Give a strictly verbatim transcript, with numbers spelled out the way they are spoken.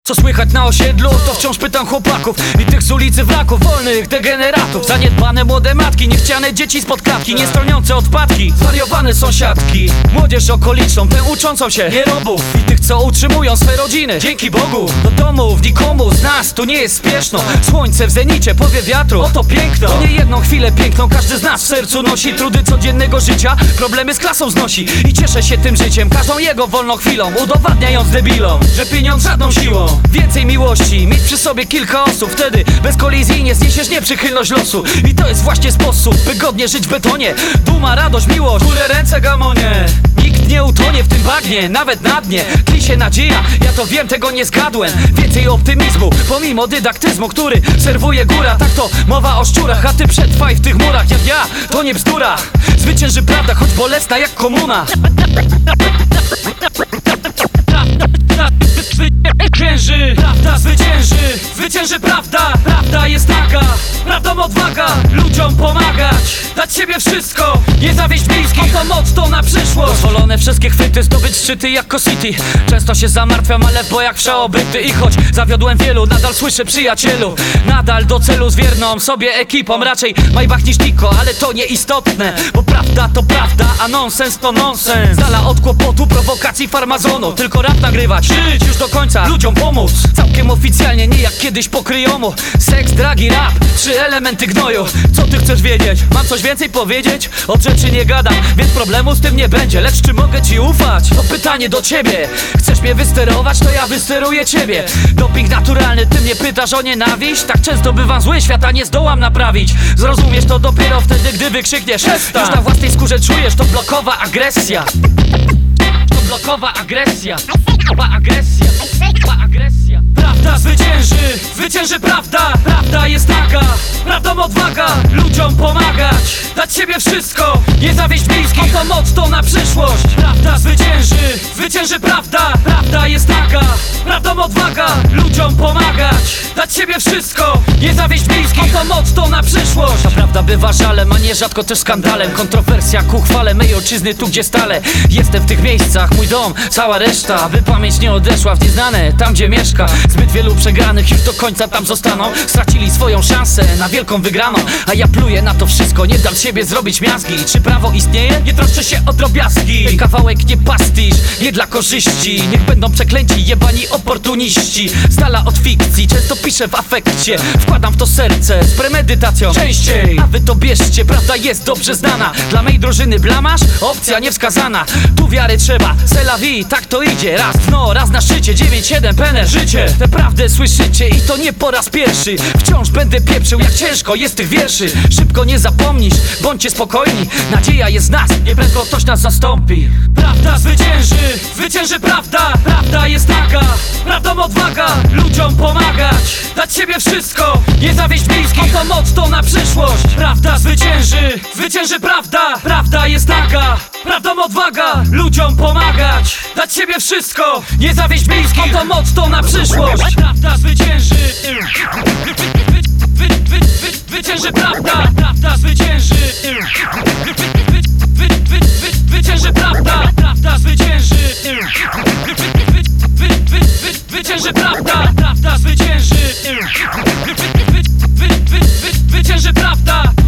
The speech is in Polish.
Co słychać na osiedlu? To wciąż pytam chłopaków i tych z ulicy wraków, wolnych degeneratów. Zaniedbane młode matki, niechciane dzieci spod klatki, niestroniące odpadki, zwariowane sąsiadki. Młodzież okoliczną, tę uczącą się nierobów i tych, co utrzymują swe rodziny. Dzięki Bogu, do domów nikomu z nas tu nie jest spieszno. Słońce w zenicie, powie wiatru, oto piękno. To nie jedną chwilę piękną, każdy z nas w sercu nosi trudy codziennego życia, problemy z klasą znosi. I cieszę się tym życiem, każdą jego wolną chwilą, udowadniając debilom, że pieniądz żadną siłą. Więcej miłości, mieć przy sobie kilka osób, wtedy bezkolizyjnie zniesiesz nieprzychylność losu. I to jest właśnie sposób, by godnie żyć w betonie. Duma, radość, miłość, górę ręce gamonie. Nikt nie utonie w tym bagnie, nawet na dnie tli się nadzieja, ja to wiem, tego nie zgadłem. Więcej optymizmu, pomimo dydaktyzmu, który serwuje góra. Tak to mowa o szczurach, a ty przetrwaj w tych murach. Jak ja, to nie bzdura. Zwycięży prawda, choć bolesna jak komuna. Zwycięży, prawda zwycięży, zwycięży prawda, prawda jest taka, prawdą odwaga, ludziom pomagać, dać siebie wszystko, nie zawieść bliskich, to motto na przyszłość. Pozwolone wszystkie chwyty, zdobyć szczyty jak City. Często się zamartwiam, ale w bojach przeobyty. I choć zawiodłem wielu, nadal słyszę przyjacielu, nadal do celu z wierną sobie ekipą. Raczej Maybach niż Niko, ale to nieistotne, bo prawda to prawda, a nonsens to nonsens. Z dala od kłopotu, prowokacji, farmazonu, tylko rap nagrywać, żyć już do końca, ludziom pomóc. Całkiem oficjalnie, nie jak kiedyś po kryjomu. Seks, dragi, rap, trzy elementy gnoju. Co ty chcesz wiedzieć? Mam coś więcej powiedzieć? Od rzeczy nie gadam, więc problemu z tym nie będzie. Lecz czy mogę ci ufać? To pytanie do ciebie. Chcesz mnie wysterować, to ja wysteruję ciebie. Doping naturalny, ty mnie pytasz o nienawiść? Tak często bywam zły, świata nie zdołam naprawić. Zrozumiesz to dopiero wtedy, gdy wykrzykniesz przestań. Już na własnej skórze czujesz, to blokowa agresja. To blokowa agresja. Blokowa agresja. Blokowa agresja. Prawda zwycięży, zwycięży prawda. Prawda jest taka, prawdą odwaga, ludziom pomagać, dać siebie wszystko, nie zawieść bliskich, to motto na przyszłość. Prawda zwycięży, zwycięży prawda. Prawda jest taka, prawdą odwaga, ludziom pomagać, dać siebie wszystko, nie zawieść bliskich, to motto na przyszłość. Ta prawda bywa żalem, a nierzadko też skandalem. Kontrowersja ku chwale mej ojczyzny, tu gdzie stale jestem w tych miejscach, mój dom, cała reszta, by pamięć nie odeszła w nieznane, tam gdzie mieszka. Zbyt wielu przegranych już do końca tam zostaną, stracili swoją szansę na wielką wygraną. A ja pluję na to wszystko, nie dam siebie zrobić miazgi. Czy prawo istnieje? Nie troszczę się o drobiazgi. Ten kawałek nie pastisz, nie dla korzyści. Niech będą przeklęci, jebani oportuniści. Z dala od fikcji, często piszę w afekcie, wkładam w to serce z premedytacją częściej. A wy to bierzcie, prawda jest dobrze znana. Dla mej drużyny blamasz? Opcja niewskazana. Tu wiary trzeba, c'est la vie, tak to idzie. Raz dno, raz na szczycie, dziewięć siedem pener życie. Tę prawdę słyszycie i to nie po raz pierwszy. Wciąż będę pieprzył, jak ciężko jest tych wierszy. Szybko nie zapomnisz, bądźcie spokojni. Nadzieja jest z nas, nieprędko ktoś nas zastąpi. Prawda zwycięży, zwycięży prawda. Prawda jest taka, prawdą odwaga, ludziom pomagać, dać siebie wszystko, nie zawieść bliskich, to motto na przyszłość. Prawda zwycięży, zwycięży prawda. Prawda jest taka, prawdą odwaga, ludziom pomagać, dać siebie wszystko, nie zawieść bliskich, to motto na przyszłość. Prawda zwycięży, wy, wy, wy, wy, zwycięży prawda. Prawda zwycięży, wy, wy, wy, wy, wy, zwycięży prawda. Prawda zwycięży, wy, wy, wy, wy, wy, zwycięży prawda. Prawda zwycięży, wy, wy, wy, wy, wy, zwycięży prawda.